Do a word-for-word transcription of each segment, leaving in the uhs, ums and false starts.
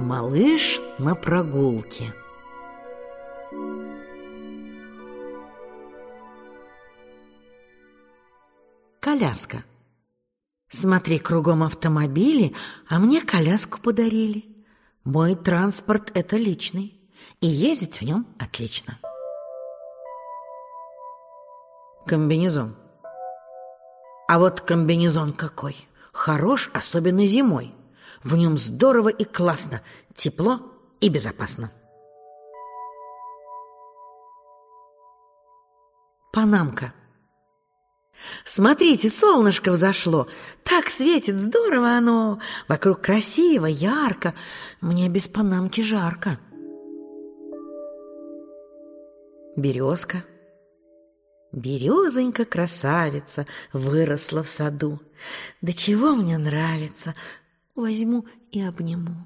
Малыш на прогулке. Коляска. Смотри, кругом автомобили, а мне коляску подарили. Мой транспорт – это личный, и ездить в нем отлично. Комбинезон. А вот комбинезон какой! Хорош, особенно зимой. В нем здорово и классно, тепло и безопасно. Панамка. Смотрите, солнышко взошло. Так светит, здорово оно. Вокруг красиво, ярко. Мне без панамки жарко. Березка. Березонька красавица выросла в саду. Да чего мне нравится, возьму и обниму.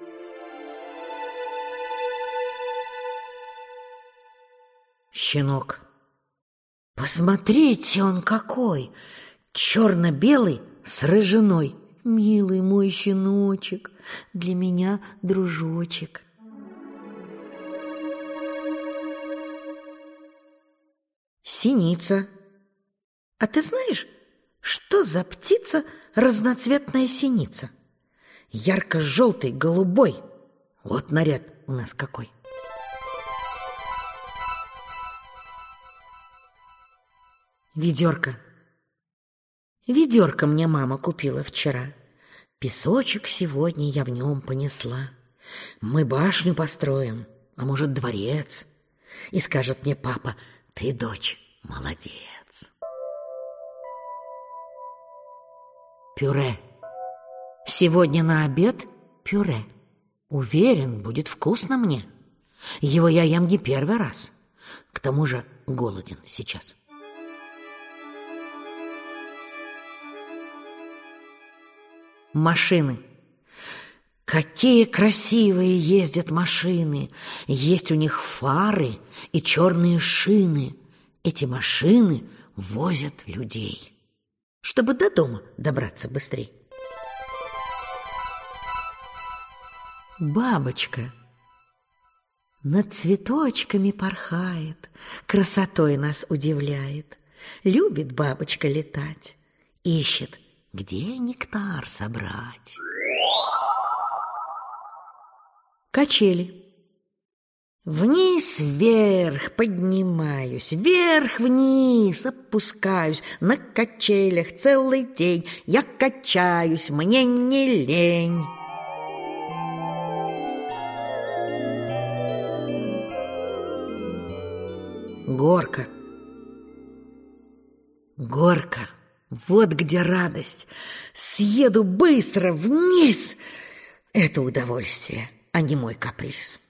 Щенок. Посмотрите, он какой! Черно-белый с рыжиной. Милый мой щеночек, для меня дружочек. Синица. А ты знаешь, что за птица разноцветная синица? Ярко-желтый, голубой. Вот наряд у нас какой. Ведерко. Ведерко мне мама купила вчера. Песочек сегодня я в нем понесла. Мы башню построим, а может, дворец. И скажет мне папа: ты, дочь, молодец. Пюре. Сегодня на обед пюре. Уверен, будет вкусно мне. Его я ем не первый раз. К тому же голоден сейчас. Машины. Какие красивые ездят машины. Есть у них фары и черные шины. Эти машины возят людей, чтобы до дома добраться быстрей. Бабочка. Над цветочками порхает, красотой нас удивляет. Любит бабочка летать, ищет, где нектар собрать. Качели. Вниз-вверх поднимаюсь, вверх-вниз опускаюсь. На качелях целый день я качаюсь, мне не лень. Горка. Горка. Вот где радость. Съеду быстро вниз. Это удовольствие, а не мой каприз.